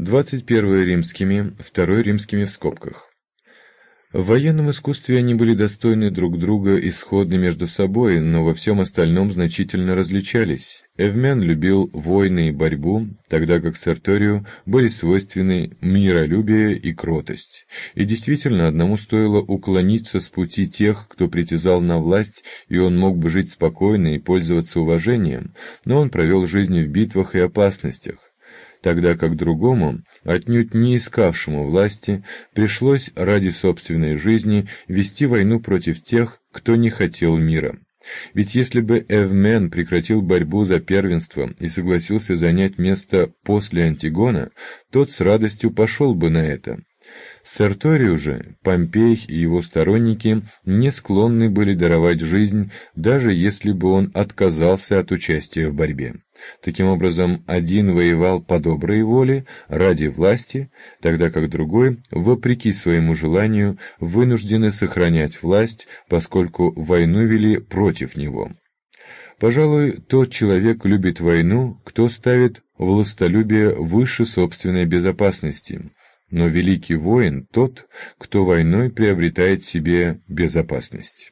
21 римскими, 2 римскими в скобках. В военном искусстве они были достойны друг друга и сходны между собой, но во всем остальном значительно различались. Эвмен любил войны и борьбу, тогда как Серторию были свойственны миролюбие и кротость. И действительно, одному стоило уклониться с пути тех, кто притязал на власть, и он мог бы жить спокойно и пользоваться уважением, но он провел жизнь в битвах и опасностях, тогда как другому, отнюдь не искавшему власти, пришлось ради собственной жизни вести войну против тех, кто не хотел мира. Ведь если бы Эвмен прекратил борьбу за первенство и согласился занять место после Антигона, тот с радостью пошел бы на это. Серторию же Помпей и его сторонники не склонны были даровать жизнь, даже если бы он отказался от участия в борьбе. Таким образом, один воевал по доброй воле, ради власти, тогда как другой, вопреки своему желанию, вынуждены сохранять власть, поскольку войну вели против него. Пожалуй, тот человек любит войну, кто ставит властолюбие выше собственной безопасности. Но великий воин тот, кто войной приобретает себе безопасность.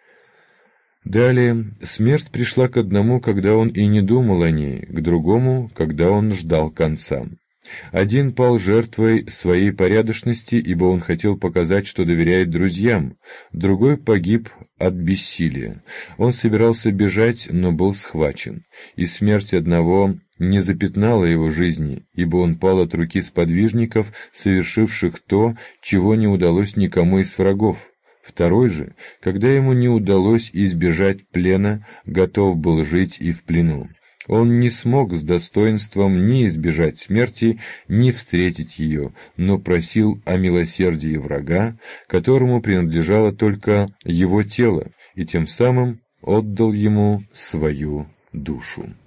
Далее, смерть пришла к одному, когда он и не думал о ней, к другому, когда он ждал конца. Один пал жертвой своей порядочности, ибо он хотел показать, что доверяет друзьям, другой погиб от бессилия. Он собирался бежать, но был схвачен, и смерть одного не запятнала его жизни, ибо он пал от руки сподвижников, совершивших то, чего не удалось никому из врагов. Второй же, когда ему не удалось избежать плена, готов был жить и в плену. Он не смог с достоинством ни избежать смерти, ни встретить ее, но просил о милосердии врага, которому принадлежало только его тело, и тем самым отдал ему свою душу.